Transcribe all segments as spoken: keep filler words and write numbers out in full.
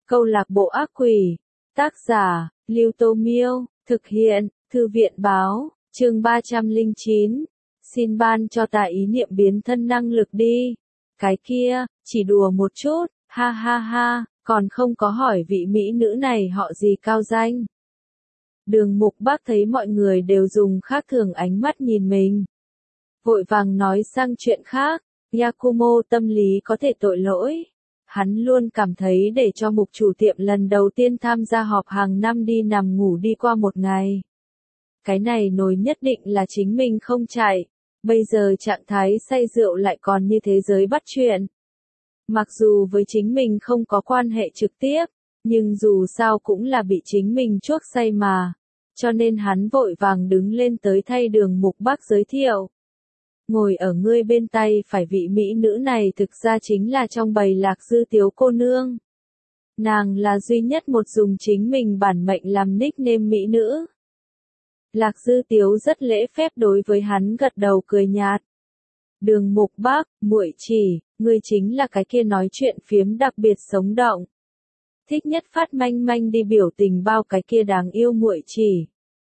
Câu lạc bộ ác quỷ. Tác giả, Lưu Tô Miêu. Thực hiện, Thư viện Báo. Chương ba trăm lẻ chín. Xin ban cho ta ý niệm biến thân năng lực đi. Cái kia, chỉ đùa một chút, ha ha ha, còn không có hỏi vị mỹ nữ này họ gì cao danh. Đường Mục Bác thấy mọi người đều dùng khác thường ánh mắt nhìn mình. Vội vàng nói sang chuyện khác, Yakumo tâm lý có thể tội lỗi. Hắn luôn cảm thấy để cho mục chủ tiệm lần đầu tiên tham gia họp hàng năm đi nằm ngủ đi qua một ngày. Cái này nổi nhất định là chính mình không chạy, bây giờ trạng thái say rượu lại còn như thế giới bắt chuyện. Mặc dù với chính mình không có quan hệ trực tiếp, nhưng dù sao cũng là bị chính mình chuốc say mà, cho nên hắn vội vàng đứng lên tới thay Đường Mục Bác giới thiệu. Ngồi ở ngươi bên tay phải vị mỹ nữ này thực ra chính là trong bầy Lạc Dư Tiếu cô nương. Nàng là duy nhất một dùng chính mình bản mệnh làm nickname mỹ nữ. Lạc Dư Tiếu rất lễ phép đối với hắn gật đầu cười nhạt. Đường Mục Bác, muội chỉ, ngươi chính là cái kia nói chuyện phiếm đặc biệt sống động. Thích nhất phát manh manh đi biểu tình bao cái kia đáng yêu muội chỉ.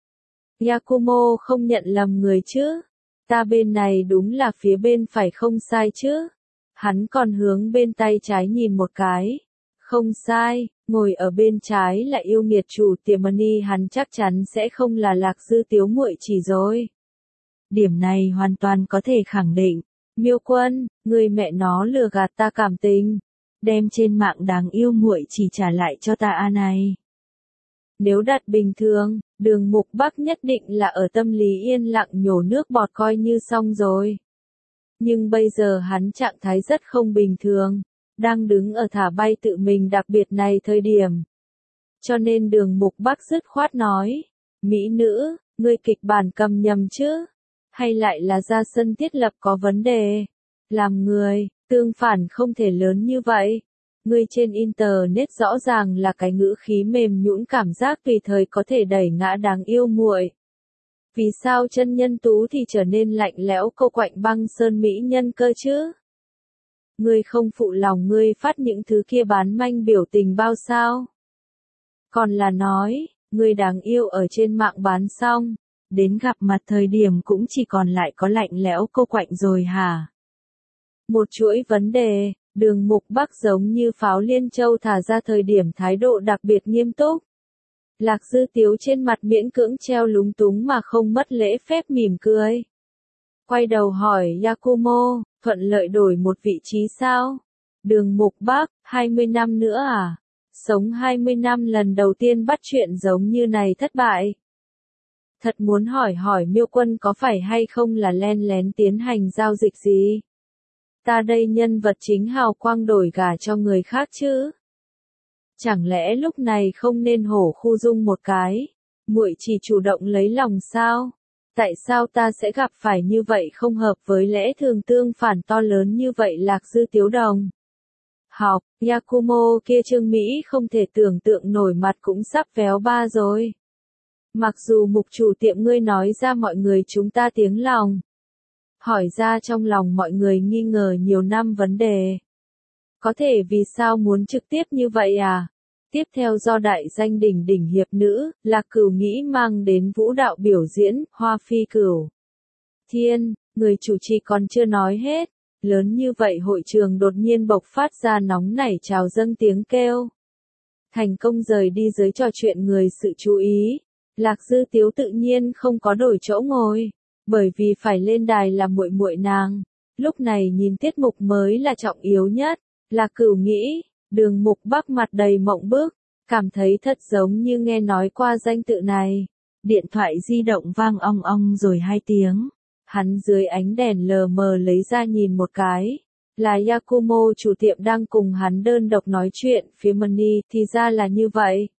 Yakumo không nhận lầm người chứ? Ta bên này đúng là phía bên phải không sai chứ? Hắn còn hướng bên tay trái nhìn một cái. Không sai, ngồi ở bên trái là yêu nghiệt chủ tiệm money, hắn chắc chắn sẽ không là Lạc Dư Tiếu muội chỉ rồi. Điểm này hoàn toàn có thể khẳng định. Miêu Quân, người mẹ nó lừa gạt ta cảm tình. Đem trên mạng đáng yêu muội chỉ trả lại cho ta a này. Nếu đặt bình thường, Đường Mục Bác nhất định là ở tâm lý yên lặng nhổ nước bọt coi như xong rồi. Nhưng bây giờ hắn trạng thái rất không bình thường, đang đứng ở thả bay tự mình đặc biệt này thời điểm. Cho nên Đường Mục Bác dứt khoát nói, mỹ nữ, ngươi kịch bản cầm nhầm chứ? Hay lại là ra sân thiết lập có vấn đề? Làm người, tương phản không thể lớn như vậy. Ngươi trên internet rõ ràng là cái ngữ khí mềm nhũn cảm giác tùy thời có thể đẩy ngã đáng yêu muội. Vì sao chân nhân tú thì trở nên lạnh lẽo câu quạnh băng sơn mỹ nhân cơ chứ? Ngươi không phụ lòng ngươi phát những thứ kia bán manh biểu tình bao sao? Còn là nói, ngươi đáng yêu ở trên mạng bán xong, đến gặp mặt thời điểm cũng chỉ còn lại có lạnh lẽo câu quạnh rồi hả? Một chuỗi vấn đề. Đường Mục Bác giống như pháo liên châu thả ra thời điểm thái độ đặc biệt nghiêm túc. Lạc Dư Tiếu trên mặt miễn cưỡng treo lúng túng mà không mất lễ phép mỉm cười. Quay đầu hỏi Yakumo, thuận lợi đổi một vị trí sao? Đường Mục Bác, hai mươi năm nữa à? Sống hai mươi năm lần đầu tiên bắt chuyện giống như này thất bại. Thật muốn hỏi hỏi Miêu Quân có phải hay không là len lén tiến hành giao dịch gì? Ta đây nhân vật chính hào quang đổi gả cho người khác chứ? Chẳng lẽ lúc này không nên hổ khu dung một cái? Muội chỉ chủ động lấy lòng sao? Tại sao ta sẽ gặp phải như vậy không hợp với lẽ thường tương phản to lớn như vậy Lạc Dư Tiếu đồng? Học, Yakumo kia Trương Mỹ không thể tưởng tượng nổi mặt cũng sắp véo ba rồi. Mặc dù mục chủ tiệm ngươi nói ra mọi người chúng ta tiếng lòng. Hỏi ra trong lòng mọi người nghi ngờ nhiều năm vấn đề. Có thể vì sao muốn trực tiếp như vậy à? Tiếp theo do đại danh đỉnh đỉnh hiệp nữ, Lạc Cửu nghĩ mang đến vũ đạo biểu diễn, Hoa Phi Cửu. Thiên, người chủ trì còn chưa nói hết. Lớn như vậy hội trường đột nhiên bộc phát ra nóng nảy trào dâng tiếng kêu. Thành công rời đi giới trò chuyện người sự chú ý. Lạc Dư Tiếu tự nhiên không có đổi chỗ ngồi. Bởi vì phải lên đài là muội muội nàng, lúc này nhìn tiết mục mới là trọng yếu nhất. Lạc Cửu nghĩ, Đường Mục Bác mặt đầy mộng bức, cảm thấy thật giống như nghe nói qua danh tự này. Điện thoại di động vang ong ong rồi hai tiếng. Hắn dưới ánh đèn lờ mờ lấy ra nhìn một cái. Là Yakumo chủ tiệm đang cùng hắn đơn độc nói chuyện phía money, thì ra là như vậy.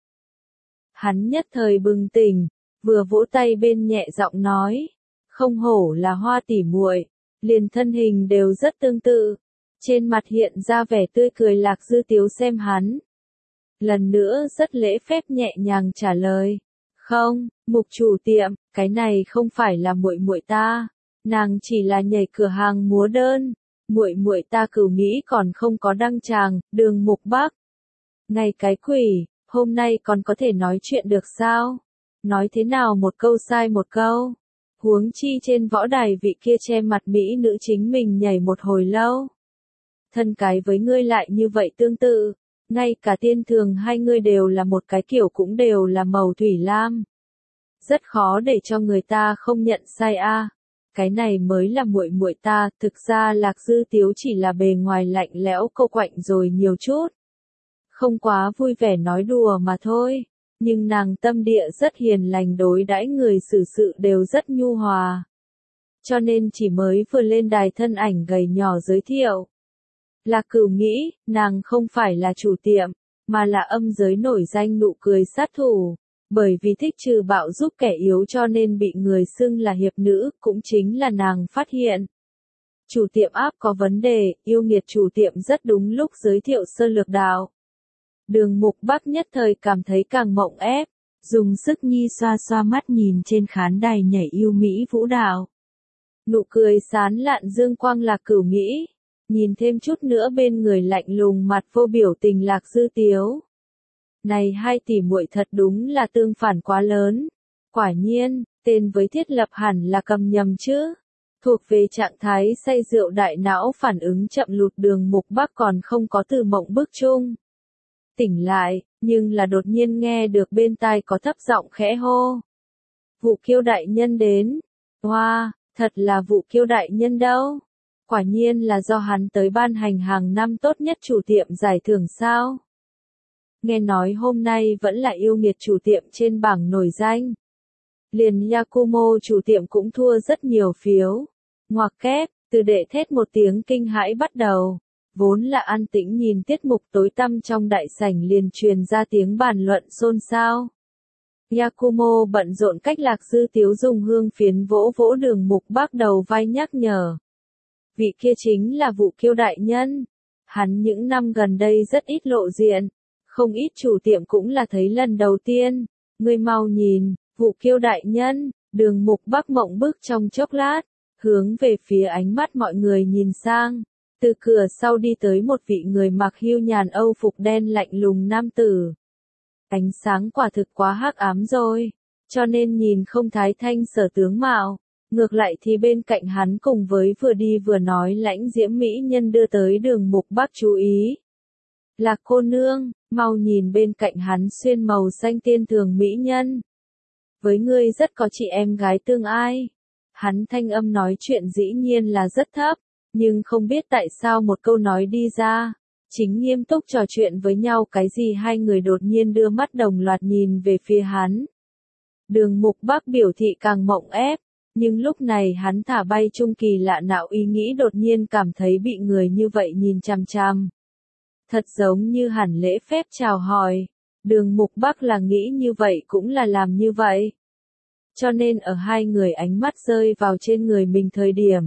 Hắn nhất thời bừng tỉnh, vừa vỗ tay bên nhẹ giọng nói. Không hổ là Hoa tỷ muội, liền thân hình đều rất tương tự. Trên mặt hiện ra vẻ tươi cười Lạc Dư Tiếu xem hắn. Lần nữa rất lễ phép nhẹ nhàng trả lời. Không, mục chủ tiệm, cái này không phải là muội muội ta. Nàng chỉ là nhảy cửa hàng múa đơn. Muội muội ta Cửu nghĩ còn không có đăng tràng, Đường Mục Bác. Ngay cái quỷ, hôm nay còn có thể nói chuyện được sao? Nói thế nào một câu sai một câu? Huống chi trên võ đài vị kia che mặt mỹ nữ chính mình nhảy một hồi lâu. Thân cái với ngươi lại như vậy tương tự, ngay cả tiên thường hai ngươi đều là một cái kiểu cũng đều là màu thủy lam. Rất khó để cho người ta không nhận sai a. À. Cái này mới là muội muội ta, thực ra Lạc Dư Tiếu chỉ là bề ngoài lạnh lẽo câu quạnh rồi nhiều chút. Không quá vui vẻ nói đùa mà thôi, nhưng nàng tâm địa rất hiền lành, đối đãi người xử sự đều rất nhu hòa. Cho nên chỉ mới vừa lên đài thân ảnh gầy nhỏ giới thiệu. Lạc Cửu nghĩ, nàng không phải là chủ tiệm, mà là âm giới nổi danh nụ cười sát thủ. Bởi vì thích trừ bạo giúp kẻ yếu cho nên bị người xưng là hiệp nữ, cũng chính là nàng phát hiện. Chủ tiệm áp có vấn đề, yêu nghiệt chủ tiệm rất đúng lúc giới thiệu sơ lược đạo. Đường Mục Bắc nhất thời cảm thấy càng mộng ép, dùng sức nhi xoa xoa mắt nhìn trên khán đài nhảy yêu mỹ vũ đạo. Nụ cười sán lạn dương quang Lạc Cửu nghĩ, nhìn thêm chút nữa bên người lạnh lùng mặt vô biểu tình Lạc Dư Tiếu. Này hai tỷ muội thật đúng là tương phản quá lớn. Quả nhiên, tên với thiết lập hẳn là cầm nhầm chứ. Thuộc về trạng thái say rượu đại não phản ứng chậm lụt, Đường Mục Bắc còn không có từ mộng bức chung. Tỉnh lại, nhưng là đột nhiên nghe được bên tai có thấp giọng khẽ hô. Vụ Kiêu đại nhân đến. Hoa, wow, thật là Vụ Kiêu đại nhân đâu. Quả nhiên là do hắn tới ban hành hàng năm tốt nhất chủ tiệm giải thưởng sao. Nghe nói hôm nay vẫn là yêu nghiệt chủ tiệm trên bảng nổi danh. Liền Yakumo chủ tiệm cũng thua rất nhiều phiếu. Ngoặc kép, từ đệ thét một tiếng kinh hãi bắt đầu. Vốn là an tĩnh nhìn tiết mục tối tăm trong đại sảnh liền truyền ra tiếng bàn luận xôn xao. Yakumo bận rộn cách Lạc Dư Tiếu dùng hương phiến vỗ vỗ Đường Mục Bắc đầu vai nhắc nhở. Vị kia chính là Vụ Kiêu đại nhân. Hắn những năm gần đây rất ít lộ diện. Không ít chủ tiệm cũng là thấy lần đầu tiên. Ngươi mau nhìn, Vụ Kiêu đại nhân. Đường Mục Bắc mộng bức trong chốc lát, hướng về phía ánh mắt mọi người nhìn sang. Từ cửa sau đi tới một vị người mặc hưu nhàn âu phục đen lạnh lùng nam tử. Ánh sáng quả thực quá hắc ám rồi, cho nên nhìn không thái thanh sở tướng mạo. Ngược lại thì bên cạnh hắn cùng với vừa đi vừa nói lãnh diễm mỹ nhân đưa tới Đường Mục Bắc chú ý. Lạc cô nương, mau nhìn bên cạnh hắn xuyên màu xanh tiên thường mỹ nhân. Với ngươi rất có chị em gái tương ai. Hắn thanh âm nói chuyện dĩ nhiên là rất thấp, nhưng không biết tại sao một câu nói đi ra. Chính nghiêm túc trò chuyện với nhau cái gì hai người đột nhiên đưa mắt đồng loạt nhìn về phía hắn. Đường Mục Bắc biểu thị càng mộng ép, nhưng lúc này hắn thả bay trung kỳ lạ nạo ý nghĩ đột nhiên cảm thấy bị người như vậy nhìn chằm chằm. Thật giống như hẳn lễ phép chào hỏi. Đường Mục Bắc là nghĩ như vậy cũng là làm như vậy. Cho nên ở hai người ánh mắt rơi vào trên người mình thời điểm.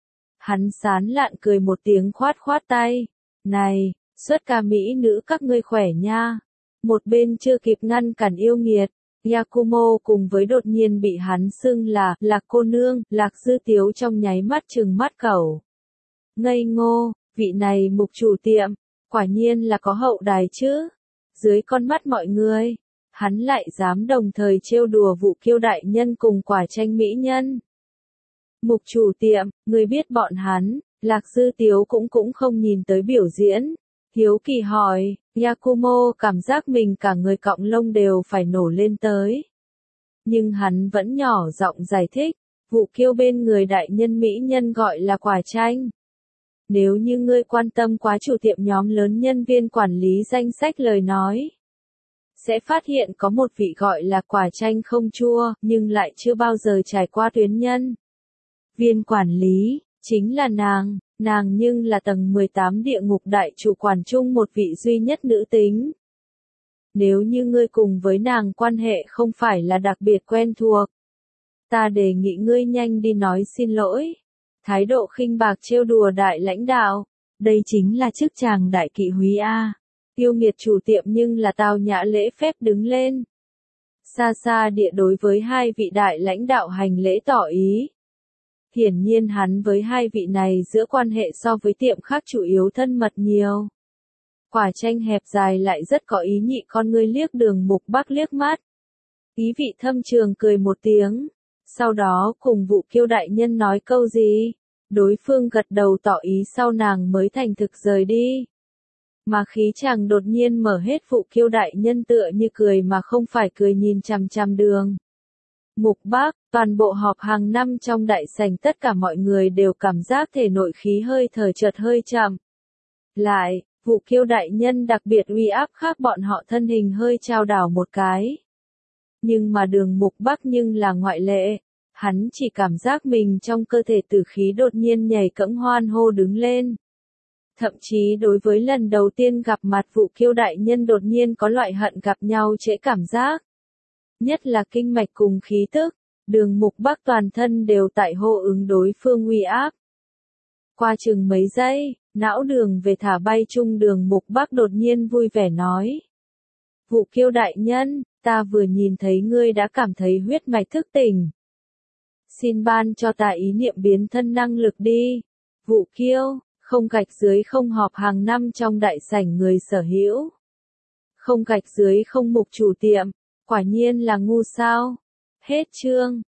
Hắn sán lạn cười một tiếng khoát khoát tay. Này, xuất ca mỹ nữ các ngươi khỏe nha. Một bên chưa kịp ngăn cản yêu nghiệt, Yakumo cùng với đột nhiên bị hắn xưng là Lạc cô nương, Lạc Dư Tiếu trong nháy mắt trừng mắt cẩu. Ngây ngô, vị này mục chủ tiệm, quả nhiên là có hậu đài chứ. Dưới con mắt mọi người, hắn lại dám đồng thời trêu đùa Vụ Kiêu đại nhân cùng quả tranh mỹ nhân. Mục chủ tiệm, người biết bọn hắn, Lạc Dư Tiếu cũng cũng không nhìn tới biểu diễn. Hiếu kỳ hỏi, Yakumo cảm giác mình cả người cọng lông đều phải nổ lên tới. Nhưng hắn vẫn nhỏ giọng giải thích, Vụ Kiêu bên người đại nhân mỹ nhân gọi là quả tranh. Nếu như ngươi quan tâm quá chủ tiệm nhóm lớn nhân viên quản lý danh sách lời nói, sẽ phát hiện có một vị gọi là quả tranh không chua, nhưng lại chưa bao giờ trải qua tuyến nhân. Viên quản lý, chính là nàng, nàng nhưng là tầng mười tám địa ngục đại chủ quản chung một vị duy nhất nữ tính. Nếu như ngươi cùng với nàng quan hệ không phải là đặc biệt quen thuộc, ta đề nghị ngươi nhanh đi nói xin lỗi. Thái độ khinh bạc trêu đùa đại lãnh đạo, đây chính là chức chàng đại kỵ húy A. Yêu nghiệt chủ tiệm nhưng là tao nhã lễ phép đứng lên. Xa xa địa đối với hai vị đại lãnh đạo hành lễ tỏ ý. Hiển nhiên hắn với hai vị này giữa quan hệ so với tiệm khác chủ yếu thân mật nhiều. Quả tranh hẹp dài lại rất có ý nhị, con ngươi liếc Đường Mục Bắc liếc mắt. Ý vị thâm trường cười một tiếng. Sau đó cùng Vũ Kiêu đại nhân nói câu gì? Đối phương gật đầu tỏ ý sau nàng mới thành thực rời đi. Mà khí chàng đột nhiên mở hết, Vũ Kiêu đại nhân tựa như cười mà không phải cười nhìn chằm chằm Đường Mục Bắc. Toàn bộ họp hàng năm trong đại sảnh tất cả mọi người đều cảm giác thể nội khí hơi thở chợt hơi chậm lại. Vũ Kiêu đại nhân đặc biệt uy áp khác bọn họ, thân hình hơi chao đảo một cái. Nhưng mà Đường Mục Bắc nhưng là ngoại lệ. Hắn chỉ cảm giác mình trong cơ thể tử khí đột nhiên nhảy cẫng hoan hô đứng lên. Thậm chí đối với lần đầu tiên gặp mặt Vũ Kiêu đại nhân đột nhiên có loại hận gặp nhau trễ cảm giác. Nhất là kinh mạch cùng khí tức, Đường Mục Bắc toàn thân đều tại hô ứng đối phương uy áp. Qua chừng mấy giây, não đường về thả bay chung, Đường Mục Bắc đột nhiên vui vẻ nói. Vũ Kiêu đại nhân, ta vừa nhìn thấy ngươi đã cảm thấy huyết mạch thức tỉnh. Xin ban cho ta ý niệm biến thân năng lực đi. Vũ Kiêu, không gạch dưới không họp hàng năm trong đại sảnh người sở hữu. Không gạch dưới không mục chủ tiệm, quả nhiên là ngu sao. Hết chương.